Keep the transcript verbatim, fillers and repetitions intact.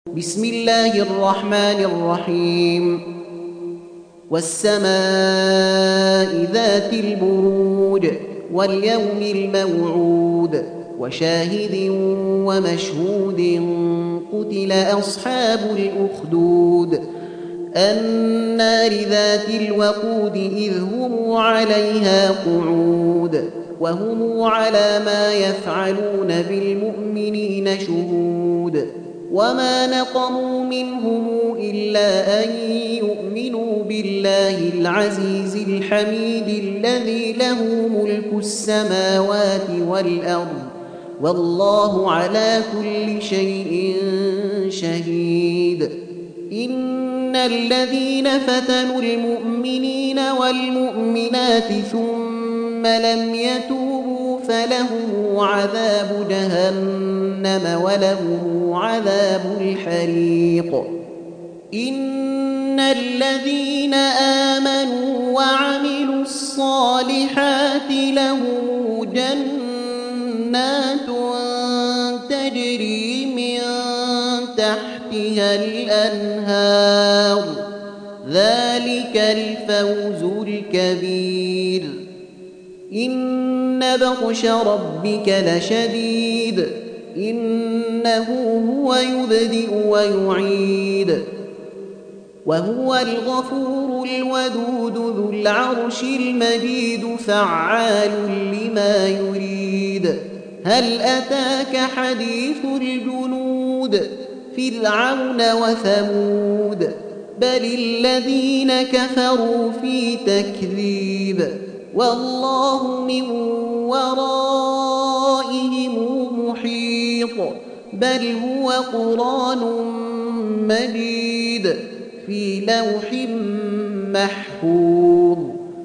بسم الله الرحمن الرحيم والسماء ذات البروج واليوم الموعود وشاهد ومشهود قتل أصحاب الأخدود النار ذات الوقود إذ هم عليها قعود وهم على ما يفعلون بالمؤمنين شهود وما نقموا منهم إلا أن يؤمنوا بالله العزيز الحميد الذي له ملك السماوات والأرض والله على كل شيء شهيد إن الذين فتنوا المؤمنين والمؤمنات ثم لم يتوبوا فلهم عذاب جهنم ولهم عذاب الحريق إن الذين آمنوا وعملوا الصالحات لهم جنات تجري من تحتها الأنهار ذلك الفوز الكبير إن بطش ربك لشديد إنه هو يبدئ ويعيد وهو الغفور الودود ذو العرش المجيد فعال لما يريد هل أتاك حديث الجنود فرعون وثمود بل الذين كفروا في تكذيب والله من ورائهم محيط بل هو قرآن مجيد في لوح محفوظ.